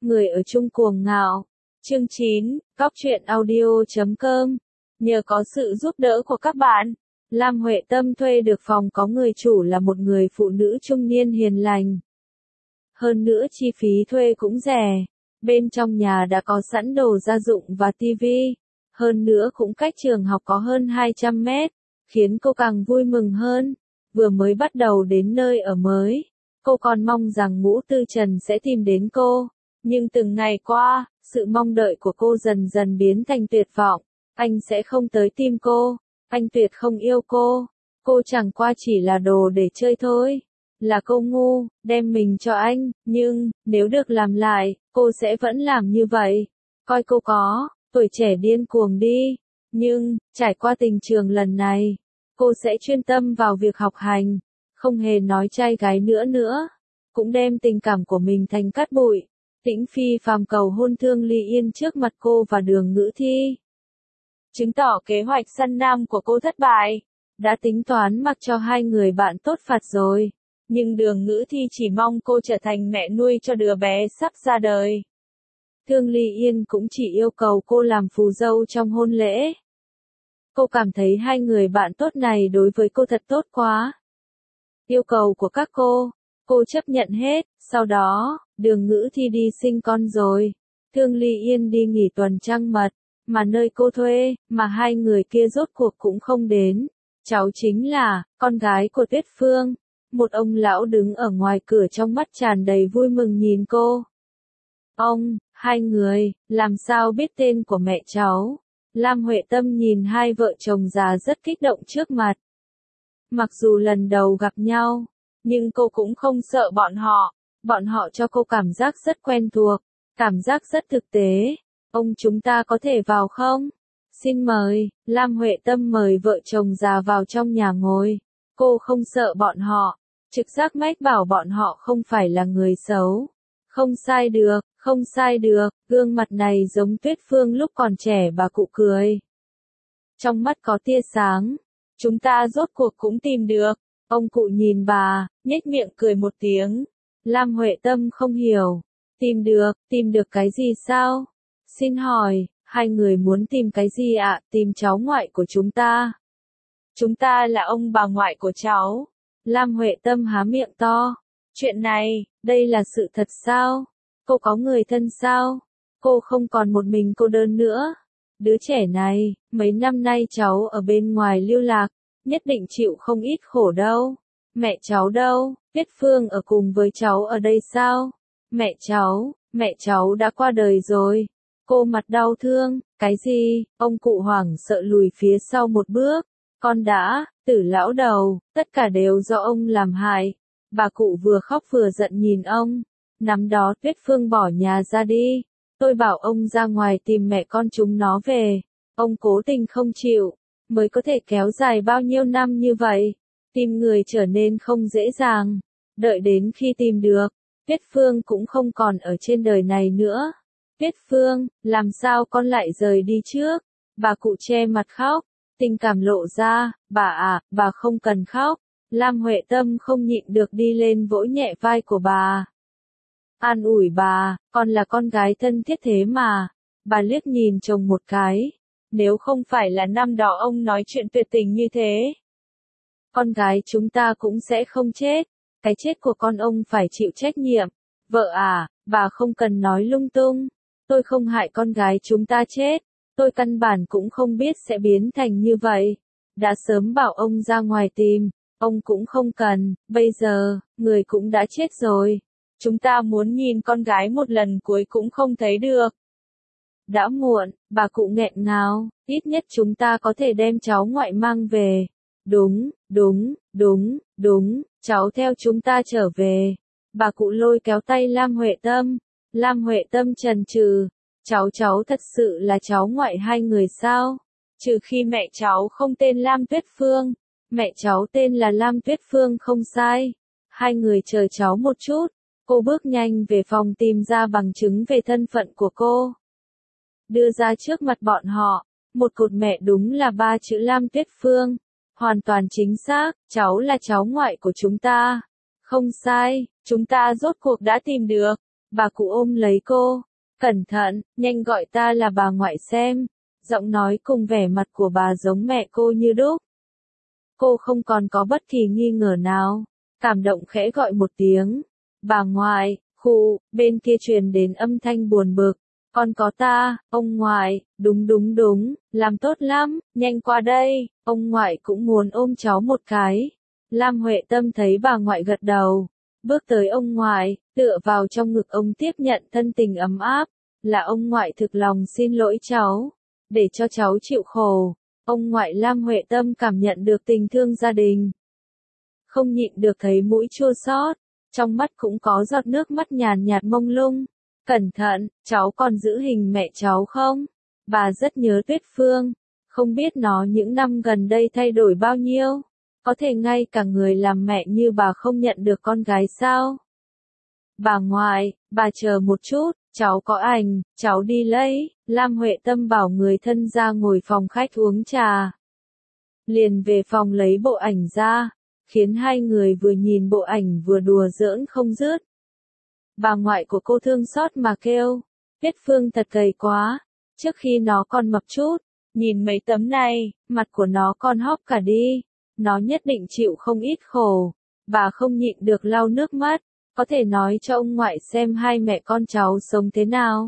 Người ở chung cuồng ngạo. Chương 9, Cóc truyện audio.com. Nhờ có sự giúp đỡ của các bạn, Lam Huệ Tâm thuê được phòng có người chủ là một người phụ nữ trung niên hiền lành. Hơn nữa chi phí thuê cũng rẻ. Bên trong nhà đã có sẵn đồ gia dụng và tivi. Hơn nữa cũng cách trường học có hơn 200 mét, khiến cô càng vui mừng hơn. Vừa mới bắt đầu đến nơi ở mới, cô còn mong rằng Ngũ Tư Trần sẽ tìm đến cô. Nhưng từng ngày qua, sự mong đợi của cô dần dần biến thành tuyệt vọng. Anh sẽ không tới tìm cô, anh tuyệt không yêu cô chẳng qua chỉ là đồ để chơi thôi. Là cô ngu, đem mình cho anh, nhưng, nếu được làm lại, cô sẽ vẫn làm như vậy. Coi cô có, tuổi trẻ điên cuồng đi. Nhưng, trải qua tình trường lần này, cô sẽ chuyên tâm vào việc học hành, không hề nói trai gái nữa. Cũng đem tình cảm của mình thành cát bụi. Tĩnh Phi phàm cầu hôn Thương Ly Yên trước mặt cô và Đường Ngữ Thi. Chứng tỏ kế hoạch săn nam của cô thất bại. Đã tính toán mặc cho hai người bạn tốt phạt rồi. Nhưng Đường Ngữ Thi chỉ mong cô trở thành mẹ nuôi cho đứa bé sắp ra đời. Thương Ly Yên cũng chỉ yêu cầu cô làm phù dâu trong hôn lễ. Cô cảm thấy hai người bạn tốt này đối với cô thật tốt quá. Yêu cầu của các cô chấp nhận hết. Sau đó, Đường Ngữ Thi đi sinh con rồi. Thương Ly Yên đi nghỉ tuần trăng mật, mà nơi cô thuê, mà hai người kia rốt cuộc cũng không đến. Cháu chính là, con gái của Tuyết Phương. Một ông lão đứng ở ngoài cửa trong mắt tràn đầy vui mừng nhìn cô. Ông, hai người, làm sao biết tên của mẹ cháu? Lam Huệ Tâm nhìn hai vợ chồng già rất kích động trước mặt. Mặc dù lần đầu gặp nhau, nhưng cô cũng không sợ bọn họ. Bọn họ cho cô cảm giác rất quen thuộc, cảm giác rất thực tế. Ông chúng ta có thể vào không? Xin mời. Lam Huệ Tâm mời vợ chồng già vào trong nhà ngồi. Cô không sợ bọn họ. Trực giác mách bảo bọn họ không phải là người xấu. Không sai được, gương mặt này giống Tuyết Phương lúc còn trẻ. Bà cụ cười. Trong mắt có tia sáng. Chúng ta rốt cuộc cũng tìm được. Ông cụ nhìn bà, nhếch miệng cười một tiếng. Lam Huệ Tâm không hiểu. Tìm được cái gì sao? Xin hỏi, hai người muốn tìm cái gì ạ? Tìm cháu ngoại của chúng ta. Chúng ta là ông bà ngoại của cháu. Lam Huệ Tâm há miệng to. Chuyện này, đây là sự thật sao? Cô có người thân sao? Cô không còn một mình cô đơn nữa. Đứa trẻ này, mấy năm nay cháu ở bên ngoài lưu lạc, nhất định chịu không ít khổ đâu. Mẹ cháu đâu? Tuyết Phương ở cùng với cháu ở đây sao? Mẹ cháu đã qua đời rồi. Cô mặt đau thương. Cái gì? Ông cụ hoảng sợ lùi phía sau một bước. Con đã, Tử lão đầu, tất cả đều do ông làm hại. Bà cụ vừa khóc vừa giận nhìn ông. Năm đó Tuyết Phương bỏ nhà ra đi. Tôi bảo ông ra ngoài tìm mẹ con chúng nó về. Ông cố tình không chịu. Mới có thể kéo dài bao nhiêu năm như vậy. Tìm người trở nên không dễ dàng. Đợi đến khi tìm được, Tuyết Phương cũng không còn ở trên đời này nữa. Tuyết Phương, làm sao con lại rời đi trước? Bà cụ che mặt khóc, tình cảm lộ ra. Bà không cần khóc. Lam Huệ Tâm không nhịn được đi lên vỗ nhẹ vai của bà. An ủi bà, con là con gái thân thiết thế mà. Bà liếc nhìn chồng một cái. Nếu không phải là năm đó ông nói chuyện tuyệt tình như thế, con gái chúng ta cũng sẽ không chết. Cái chết của con ông phải chịu trách nhiệm. Vợ à, bà không cần nói lung tung. Tôi không hại con gái chúng ta chết. Tôi căn bản cũng không biết sẽ biến thành như vậy. Đã sớm bảo ông ra ngoài tìm. Ông cũng không cần. Bây giờ, người cũng đã chết rồi. Chúng ta muốn nhìn con gái một lần cuối cũng không thấy được. Đã muộn, bà cụ nghẹn ngào. Ít nhất chúng ta có thể đem cháu ngoại mang về. Đúng, cháu theo chúng ta trở về. Bà cụ lôi kéo tay Lam Huệ Tâm. Lam Huệ Tâm chần chừ. Cháu thật sự là cháu ngoại hai người sao? Trừ khi mẹ cháu không tên Lam Tuyết Phương. Mẹ cháu tên là Lam Tuyết Phương không sai. Hai người chờ cháu một chút. Cô bước nhanh về phòng tìm ra bằng chứng về thân phận của cô. Đưa ra trước mặt bọn họ. Một cột mẹ đúng là 3 chữ Lam Tuyết Phương. Hoàn toàn chính xác, cháu là cháu ngoại của chúng ta. Không sai, chúng ta rốt cuộc đã tìm được. Bà cụ ôm lấy cô. Cẩn thận, nhanh gọi ta là bà ngoại xem. Giọng nói cùng vẻ mặt của bà giống mẹ cô như đúc. Cô không còn có bất kỳ nghi ngờ nào. Cảm động khẽ gọi một tiếng. Bà ngoại, bên kia truyền đến âm thanh buồn bực. Con có ta, ông ngoại, đúng, làm tốt lắm, nhanh qua đây, ông ngoại cũng muốn ôm cháu một cái. Lam Huệ Tâm thấy bà ngoại gật đầu, bước tới ông ngoại, tựa vào trong ngực ông tiếp nhận thân tình ấm áp, là ông ngoại thực lòng xin lỗi cháu, để cho cháu chịu khổ. Ông ngoại Lam Huệ Tâm cảm nhận được tình thương gia đình. Không nhịn được thấy mũi chua xót, trong mắt cũng có giọt nước mắt nhàn nhạt mông lung. Cẩn thận, cháu còn giữ hình mẹ cháu không? Bà rất nhớ Tuyết Phương, không biết nó những năm gần đây thay đổi bao nhiêu. Có thể ngay cả người làm mẹ như bà không nhận được con gái sao? Bà ngoại, bà chờ một chút, cháu có ảnh, cháu đi lấy. Lam Huệ Tâm bảo người thân ra ngồi phòng khách uống trà. Liền về phòng lấy bộ ảnh ra, khiến hai người vừa nhìn bộ ảnh vừa đùa giỡn không dứt. Bà ngoại của cô thương xót mà kêu, Tuyết Phương thật gầy quá, trước khi nó còn mập chút, nhìn mấy tấm này, mặt của nó còn hóp cả đi, nó nhất định chịu không ít khổ. Bà không nhịn được lau nước mắt, có thể nói cho ông ngoại xem hai mẹ con cháu sống thế nào.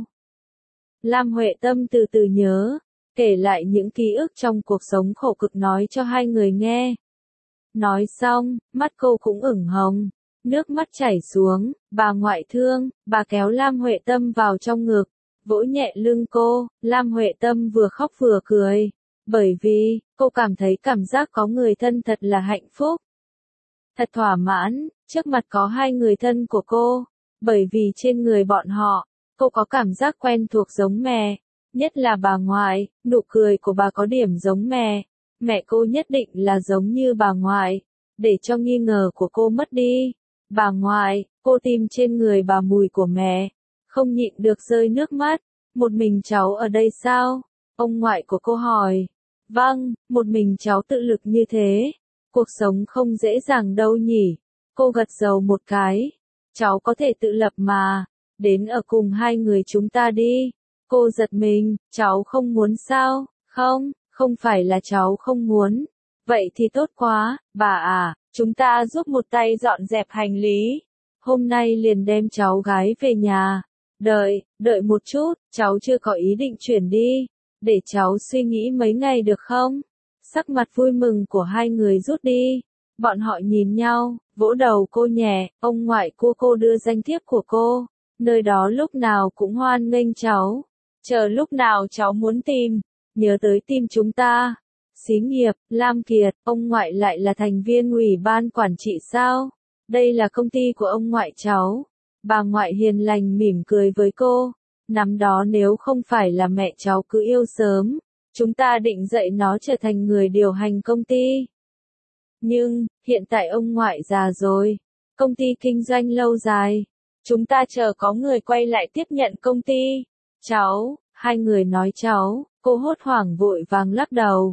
Lam Huệ Tâm từ từ nhớ, kể lại những ký ức trong cuộc sống khổ cực nói cho hai người nghe. Nói xong, mắt cô cũng ửng hồng. Nước mắt chảy xuống, bà ngoại thương, bà kéo Lam Huệ Tâm vào trong ngực, vỗ nhẹ lưng cô. Lam Huệ Tâm vừa khóc vừa cười, bởi vì, cô cảm thấy cảm giác có người thân thật là hạnh phúc. Thật thỏa mãn, trước mặt có hai người thân của cô, bởi vì trên người bọn họ, cô có cảm giác quen thuộc giống mẹ, nhất là bà ngoại, nụ cười của bà có điểm giống mẹ cô nhất định là giống như bà ngoại, để cho nghi ngờ của cô mất đi. Bà ngoại, cô tìm trên người bà mùi của mẹ, không nhịn được rơi nước mắt. Một mình cháu ở đây sao? Ông ngoại của cô hỏi. Vâng, một mình cháu tự lực như thế. Cuộc sống không dễ dàng đâu nhỉ. Cô gật đầu một cái. Cháu có thể tự lập mà. Đến ở cùng hai người chúng ta đi. Cô giật mình, cháu không muốn sao? Không phải là cháu không muốn. Vậy thì tốt quá, bà à. Chúng ta giúp một tay dọn dẹp hành lý. Hôm nay liền đem cháu gái về nhà. Đợi một chút, cháu chưa có ý định chuyển đi. Để cháu suy nghĩ mấy ngày được không? Sắc mặt vui mừng của hai người rút đi. Bọn họ nhìn nhau, vỗ đầu cô nhẹ, ông ngoại cô đưa danh thiếp của cô. Nơi đó lúc nào cũng hoan nghênh cháu. Chờ lúc nào cháu muốn tìm, nhớ tới tìm chúng ta. Xí nghiệp, Lam Kiệt, ông ngoại lại là thành viên ủy ban quản trị sao? Đây là công ty của ông ngoại cháu. Bà ngoại hiền lành mỉm cười với cô. Năm đó nếu không phải là mẹ cháu cứ yêu sớm, chúng ta định dạy nó trở thành người điều hành công ty. Nhưng, hiện tại ông ngoại già rồi, công ty kinh doanh lâu dài. Chúng ta chờ có người quay lại tiếp nhận công ty. Hai người nói cháu, cô hốt hoảng vội vàng lắc đầu.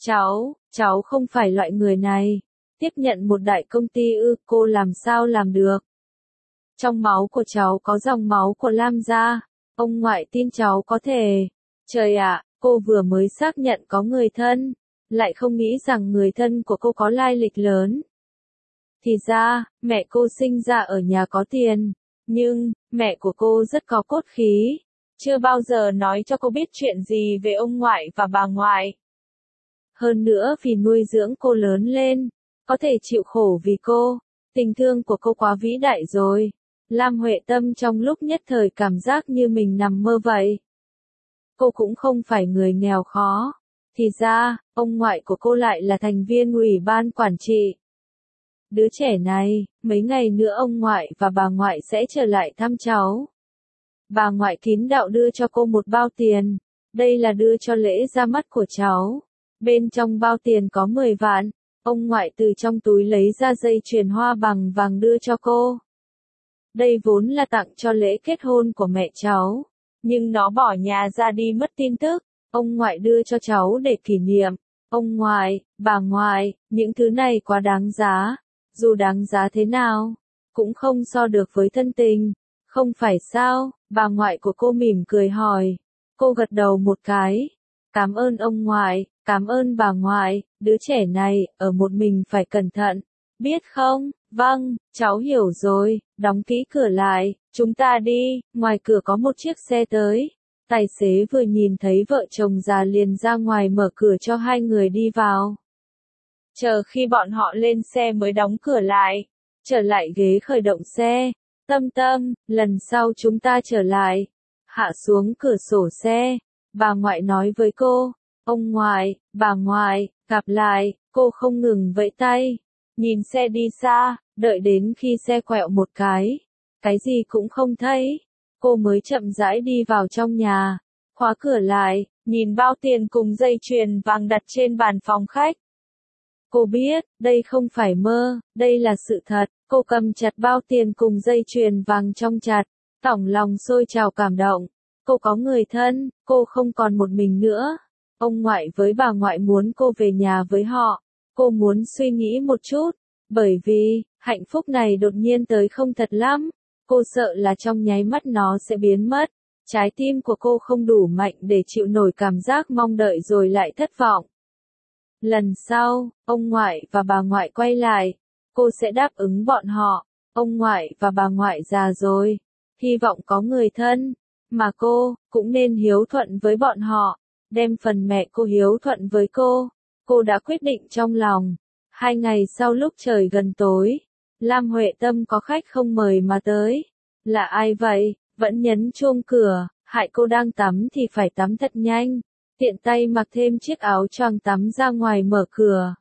Cháu không phải loại người này. Tiếp nhận một đại công ty cô làm sao làm được. Trong máu của cháu có dòng máu của Lam gia. Ông ngoại tin cháu có thể. Trời ạ, cô vừa mới xác nhận có người thân. Lại không nghĩ rằng người thân của cô có lai lịch lớn. Thì ra, mẹ cô sinh ra ở nhà có tiền. Nhưng, mẹ của cô rất có cốt khí. Chưa bao giờ nói cho cô biết chuyện gì về ông ngoại và bà ngoại. Hơn nữa vì nuôi dưỡng cô lớn lên, có thể chịu khổ vì cô, tình thương của cô quá vĩ đại rồi. Lam Huệ Tâm trong lúc nhất thời cảm giác như mình nằm mơ vậy. Cô cũng không phải người nghèo khó. Thì ra, ông ngoại của cô lại là thành viên ủy ban quản trị. Đứa trẻ này, mấy ngày nữa ông ngoại và bà ngoại sẽ trở lại thăm cháu. Bà ngoại kín đạo đưa cho cô một bao tiền. Đây là đưa cho lễ ra mắt của cháu. Bên trong bao tiền có 10 vạn. Ông ngoại từ trong túi lấy ra dây chuyền hoa bằng vàng đưa cho cô. Đây vốn là tặng cho lễ kết hôn của mẹ cháu. Nhưng nó bỏ nhà ra đi mất tin tức. Ông ngoại đưa cho cháu để kỷ niệm. Ông ngoại, bà ngoại, những thứ này quá đáng giá. Dù đáng giá thế nào, cũng không so được với thân tình. Không phải sao, bà ngoại của cô mỉm cười hỏi. Cô gật đầu một cái. Cảm ơn ông ngoại, cảm ơn bà ngoại, đứa trẻ này, ở một mình phải cẩn thận. Biết không? Vâng, cháu hiểu rồi, đóng kỹ cửa lại, chúng ta đi, ngoài cửa có một chiếc xe tới. Tài xế vừa nhìn thấy vợ chồng già liền ra ngoài mở cửa cho hai người đi vào. Chờ khi bọn họ lên xe mới đóng cửa lại, trở lại ghế khởi động xe. Tâm Tâm, lần sau chúng ta trở lại. Hạ xuống cửa sổ xe, bà ngoại nói với cô. Ông ngoại, bà ngoại, gặp lại, cô không ngừng vẫy tay. Nhìn xe đi xa, đợi đến khi xe quẹo một cái gì cũng không thấy. Cô mới chậm rãi đi vào trong nhà, khóa cửa lại, nhìn bao tiền cùng dây chuyền vàng đặt trên bàn phòng khách. Cô biết, đây không phải mơ, đây là sự thật. Cô cầm chặt bao tiền cùng dây chuyền vàng trong chặt, tỏng lòng sôi trào cảm động. Cô có người thân, cô không còn một mình nữa. Ông ngoại với bà ngoại muốn cô về nhà với họ. Cô muốn suy nghĩ một chút, bởi vì, hạnh phúc này đột nhiên tới không thật lắm. Cô sợ là trong nháy mắt nó sẽ biến mất. Trái tim của cô không đủ mạnh để chịu nổi cảm giác mong đợi rồi lại thất vọng. Lần sau, ông ngoại và bà ngoại quay lại, cô sẽ đáp ứng bọn họ. Ông ngoại và bà ngoại già rồi, hy vọng có người thân, mà cô cũng nên hiếu thuận với bọn họ, đem phần mẹ cô hiếu thuận với cô. Cô đã quyết định trong lòng. 2 ngày sau lúc trời gần tối, Lam Huệ Tâm có khách không mời mà tới. Là ai vậy? Vẫn nhấn chuông cửa, hại cô đang tắm thì phải tắm thật nhanh. Tiện tay mặc thêm chiếc áo choàng tắm ra ngoài mở cửa.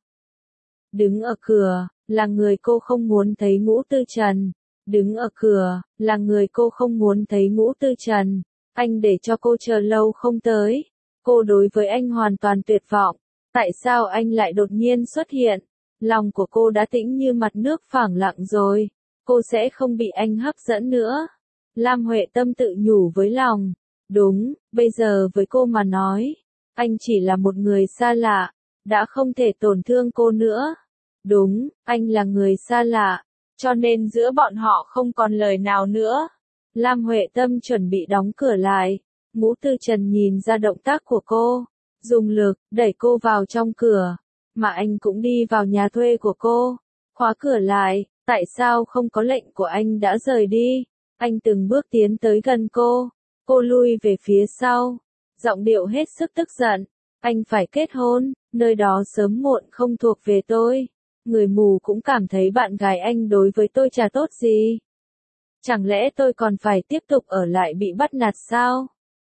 Đứng ở cửa, là người cô không muốn thấy Ngũ Tư Trần. Đứng ở cửa, là người cô không muốn thấy Ngũ Tư Trần. Anh để cho cô chờ lâu không tới. Cô đối với anh hoàn toàn tuyệt vọng. Tại sao anh lại đột nhiên xuất hiện? Lòng của cô đã tĩnh như mặt nước phẳng lặng rồi. Cô sẽ không bị anh hấp dẫn nữa. Lam Huệ Tâm tự nhủ với lòng. Đúng, bây giờ với cô mà nói, anh chỉ là một người xa lạ, đã không thể tổn thương cô nữa. Đúng, anh là người xa lạ, cho nên giữa bọn họ không còn lời nào nữa. Lam Huệ Tâm chuẩn bị đóng cửa lại. Ngũ Tư Trần nhìn ra động tác của cô, dùng lực, đẩy cô vào trong cửa. Mà anh cũng đi vào nhà thuê của cô, khóa cửa lại. Tại sao không có lệnh của anh đã rời đi? Anh từng bước tiến tới gần cô. Cô lui về phía sau, giọng điệu hết sức tức giận. Anh phải kết hôn, nơi đó sớm muộn không thuộc về tôi. Người mù cũng cảm thấy bạn gái anh đối với tôi chả tốt gì. Chẳng lẽ tôi còn phải tiếp tục ở lại bị bắt nạt sao?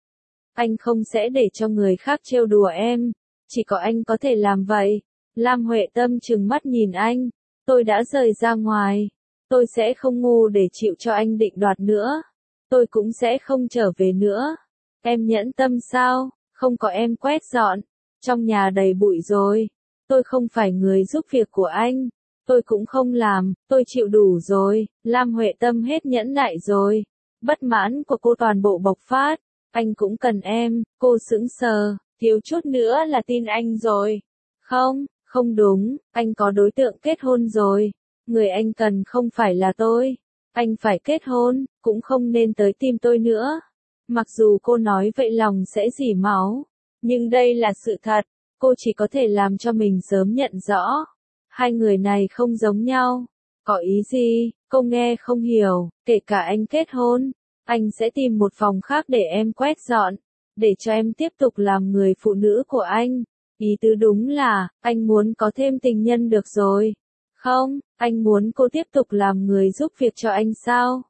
Anh không sẽ để cho người khác trêu đùa em. Chỉ có anh có thể làm vậy. Lam Huệ Tâm trừng mắt nhìn anh. Tôi đã rời ra ngoài. Tôi sẽ không ngu để chịu cho anh định đoạt nữa. Tôi cũng sẽ không trở về nữa. Em nhẫn tâm sao? Không có em quét dọn. Trong nhà đầy bụi rồi. Tôi không phải người giúp việc của anh. Tôi cũng không làm, tôi chịu đủ rồi. Lam Huệ Tâm hết nhẫn nại rồi. Bất mãn của cô toàn bộ bộc phát. Anh cũng cần em. Cô sững sờ, thiếu chút nữa là tin anh rồi. Không, không đúng, anh có đối tượng kết hôn rồi. Người anh cần không phải là tôi. Anh phải kết hôn, cũng không nên tới tìm tôi nữa. Mặc dù cô nói vậy lòng sẽ rỉ máu, nhưng đây là sự thật. Cô chỉ có thể làm cho mình sớm nhận rõ. Hai người này không giống nhau. Có ý gì? Cô nghe không hiểu. Kể cả anh kết hôn, anh sẽ tìm một phòng khác để em quét dọn, để cho em tiếp tục làm người phụ nữ của anh. Ý tứ đúng là, anh muốn có thêm tình nhân được rồi. Không, anh muốn cô tiếp tục làm người giúp việc cho anh sao?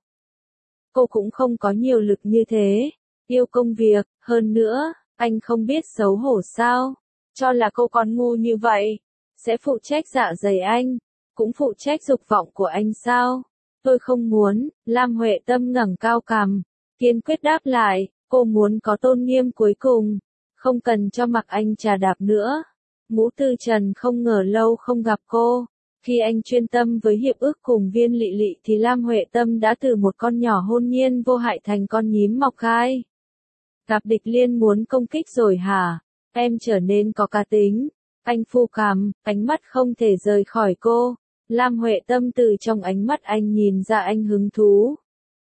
Cô cũng không có nhiều lực như thế. Yêu công việc, hơn nữa, anh không biết xấu hổ sao? Cho là cô còn ngu như vậy. Sẽ phụ trách dạ dày anh, cũng phụ trách dục vọng của anh sao? Tôi không muốn. Lam Huệ Tâm ngẩng cao cằm, kiên quyết đáp lại. Cô muốn có tôn nghiêm cuối cùng, không cần cho mặc anh chà đạp nữa. Ngũ Tư Trần không ngờ lâu không gặp cô. Khi anh chuyên tâm với hiệp ước cùng Viên Lị Lị thì Lam Huệ Tâm đã từ một con nhỏ hôn nhiên vô hại thành con nhím mọc gai. Gặp địch liên muốn công kích rồi hả? Em trở nên có cá tính. Anh phu cằm, ánh mắt không thể rời khỏi cô. Lam Huệ Tâm từ trong ánh mắt anh nhìn ra anh hứng thú.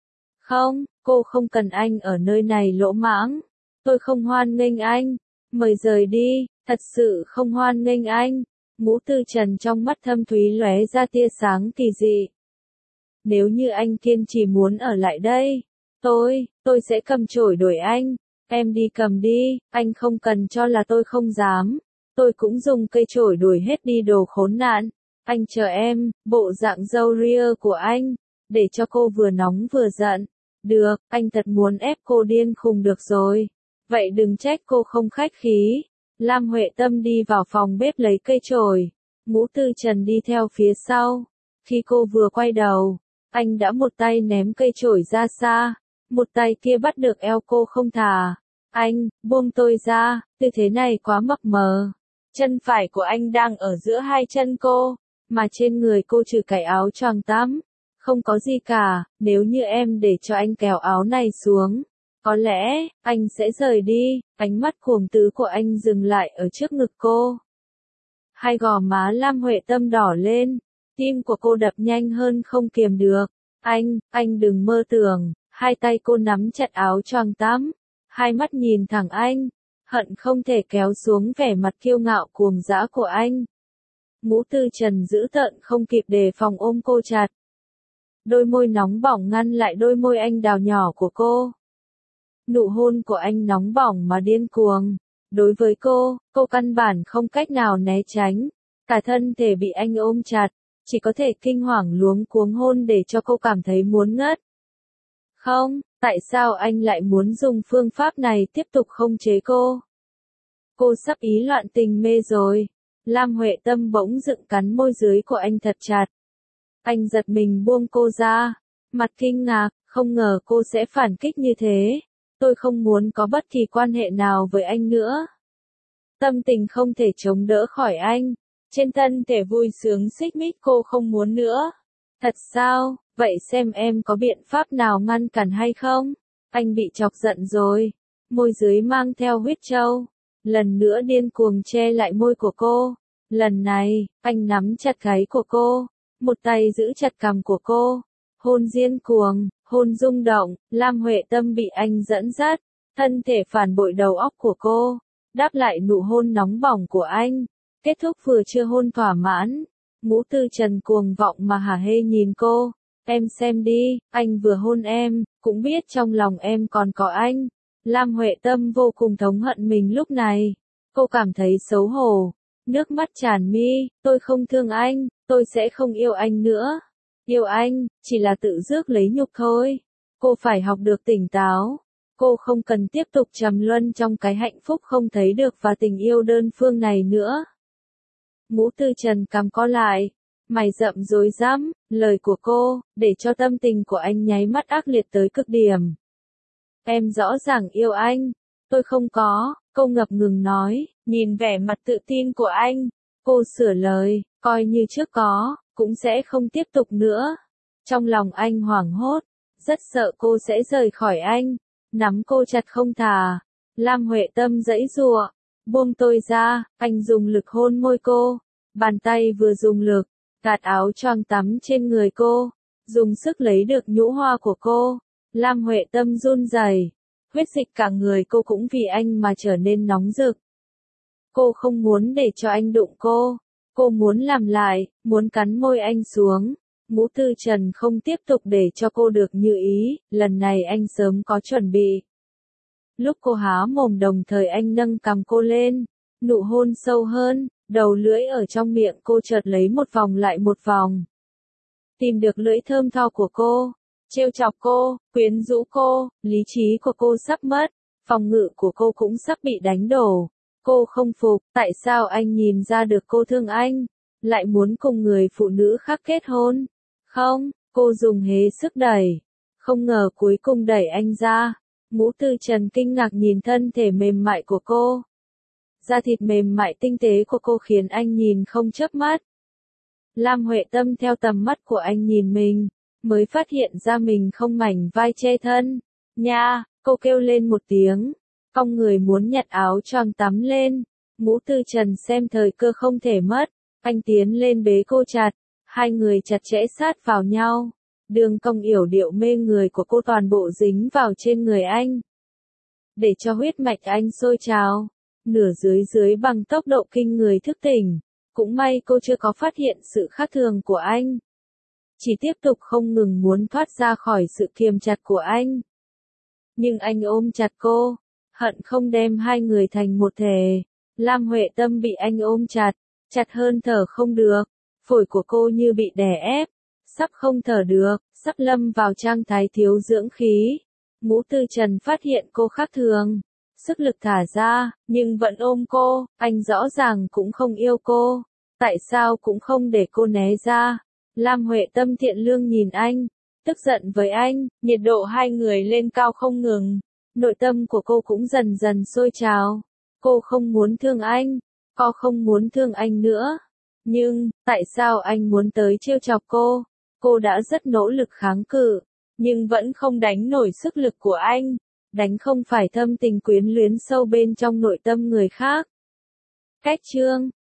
Không, cô không cần anh ở nơi này lỗ mãng. Tôi không hoan nghênh anh. Mời rời đi, thật sự không hoan nghênh anh. Ngũ Tư Trần trong mắt thâm thúy lóe ra tia sáng kỳ dị. Nếu như anh kiên trì muốn ở lại đây, tôi sẽ cầm chổi đuổi anh. Em đi cầm đi, anh không cần cho là tôi không dám. Tôi cũng dùng cây chổi đuổi hết đi đồ khốn nạn. Anh chờ em, bộ dạng râu ria của anh, để cho cô vừa nóng vừa giận. Được, anh thật muốn ép cô điên khùng được rồi. Vậy đừng trách cô không khách khí. Lam Huệ Tâm đi vào phòng bếp lấy cây chổi. Ngũ Tư Trần đi theo phía sau. Khi cô vừa quay đầu, anh đã một tay ném cây chổi ra xa, một tay kia bắt được eo cô không thả. Anh, buông tôi ra, tư thế này quá mập mờ. Chân phải của anh đang ở giữa hai chân cô, mà trên người cô trừ cái áo choàng tắm, không có gì cả. Nếu như em để cho anh kéo áo này xuống, có lẽ, anh sẽ rời đi. Ánh mắt cuồng tứ của anh dừng lại ở trước ngực cô. Hai gò má Lam Huệ Tâm đỏ lên, tim của cô đập nhanh hơn không kiềm được. Anh đừng mơ tưởng. Hai tay cô nắm chặt áo choàng tắm, hai mắt nhìn thẳng anh, hận không thể kéo xuống vẻ mặt kiêu ngạo cuồng dã của anh. Ngũ Tư Trần dữ tợn không kịp đề phòng ôm cô chặt. Đôi môi nóng bỏng ngăn lại đôi môi anh đào nhỏ của cô. Nụ hôn của anh nóng bỏng mà điên cuồng. Đối với cô căn bản không cách nào né tránh. Cả thân thể bị anh ôm chặt, chỉ có thể kinh hoàng luống cuống hôn để cho cô cảm thấy muốn ngất. Không, tại sao anh lại muốn dùng phương pháp này tiếp tục khống chế cô? Cô sắp ý loạn tình mê rồi. Lam Huệ Tâm bỗng dựng cắn môi dưới của anh thật chặt. Anh giật mình buông cô ra, mặt kinh ngạc, không ngờ cô sẽ phản kích như thế. Tôi không muốn có bất kỳ quan hệ nào với anh nữa. Tâm tình không thể chống đỡ khỏi anh. Trên thân thể vui sướng xích mích cô không muốn nữa. Thật sao, vậy xem em có biện pháp nào ngăn cản hay không? Anh bị chọc giận rồi. Môi dưới mang theo huyết trâu. Lần nữa điên cuồng che lại môi của cô. Lần này, anh nắm chặt gáy của cô. Một tay giữ chặt cằm của cô. Hôn điên cuồng, hôn rung động. Lam Huệ Tâm bị anh dẫn dắt. Thân thể phản bội đầu óc của cô. Đáp lại nụ hôn nóng bỏng của anh. Kết thúc vừa chưa hôn thỏa mãn. Ngũ Tư Trần cuồng vọng mà hả hê nhìn cô. Em xem đi, anh vừa hôn em, cũng biết trong lòng em còn có anh. Lam Huệ Tâm vô cùng thống hận mình lúc này. Cô cảm thấy xấu hổ. Nước mắt tràn mi, tôi không thương anh, tôi sẽ không yêu anh nữa. Yêu anh, chỉ là tự rước lấy nhục thôi. Cô phải học được tỉnh táo. Cô không cần tiếp tục trầm luân trong cái hạnh phúc không thấy được và tình yêu đơn phương này nữa. Ngũ Tư Trần cằm co lại, mày rậm rối rắm, lời của cô, để cho tâm tình của anh nháy mắt ác liệt tới cực điểm. Em rõ ràng yêu anh, tôi không có, cô ngập ngừng nói, nhìn vẻ mặt tự tin của anh, cô sửa lời, coi như trước có, cũng sẽ không tiếp tục nữa. Trong lòng anh hoảng hốt, rất sợ cô sẽ rời khỏi anh, nắm cô chặt không thả. Lam Huệ Tâm giãy giụa, buông tôi ra, anh dùng lực hôn môi cô, bàn tay vừa dùng lực, gạt áo choàng tắm trên người cô, dùng sức lấy được nhũ hoa của cô. Lam Huệ Tâm run rẩy, huyết dịch cả người cô cũng vì anh mà trở nên nóng rực. Cô không muốn để cho anh đụng cô muốn làm lại, muốn cắn môi anh xuống. Ngũ Tư Trần không tiếp tục để cho cô được như ý, lần này anh sớm có chuẩn bị. Lúc cô há mồm đồng thời anh nâng cằm cô lên, nụ hôn sâu hơn, đầu lưỡi ở trong miệng cô chợt lấy một vòng lại một vòng. Tìm được lưỡi thơm tho của cô, trêu chọc cô, quyến rũ cô, lý trí của cô sắp mất, phòng ngự của cô cũng sắp bị đánh đổ. Cô không phục, tại sao anh nhìn ra được cô thương anh, lại muốn cùng người phụ nữ khác kết hôn? Không, cô dùng hết sức đẩy, không ngờ cuối cùng đẩy anh ra. Ngũ Tư Trần kinh ngạc nhìn thân thể mềm mại của cô. Da thịt mềm mại tinh tế của cô khiến anh nhìn không chớp mắt. Lam Huệ Tâm theo tầm mắt của anh nhìn mình, mới phát hiện ra mình không mảnh vai che thân. Nha, cô kêu lên một tiếng, cong người muốn nhặt áo choàng tắm lên. Ngũ Tư Trần xem thời cơ không thể mất, anh tiến lên bế cô chặt, hai người chặt chẽ sát vào nhau. Đường cong yểu điệu mê người của cô toàn bộ dính vào trên người anh. Để cho huyết mạch anh sôi trào, nửa dưới bằng tốc độ kinh người thức tỉnh. Cũng may cô chưa có phát hiện sự khác thường của anh. Chỉ tiếp tục không ngừng muốn thoát ra khỏi sự kiềm chặt của anh. Nhưng anh ôm chặt cô, hận không đem hai người thành một thể. Lam Huệ Tâm bị anh ôm chặt, chặt hơn thở không được. Phổi của cô như bị đè ép, sắp không thở được, sắp lâm vào trạng thái thiếu dưỡng khí. Ngũ Tư Trần phát hiện cô khác thường, sức lực thả ra, nhưng vẫn ôm cô, anh rõ ràng cũng không yêu cô. Tại sao cũng không để cô né ra? Lam Huệ Tâm thiện lương nhìn anh, tức giận với anh, nhiệt độ hai người lên cao không ngừng. Nội tâm của cô cũng dần dần sôi trào. Cô không muốn thương anh, cô không muốn thương anh nữa. Nhưng, tại sao anh muốn tới trêu chọc cô? Cô đã rất nỗ lực kháng cự, nhưng vẫn không đánh nổi sức lực của anh. Đánh không phải thâm tình quyến luyến sâu bên trong nội tâm người khác. Cách chương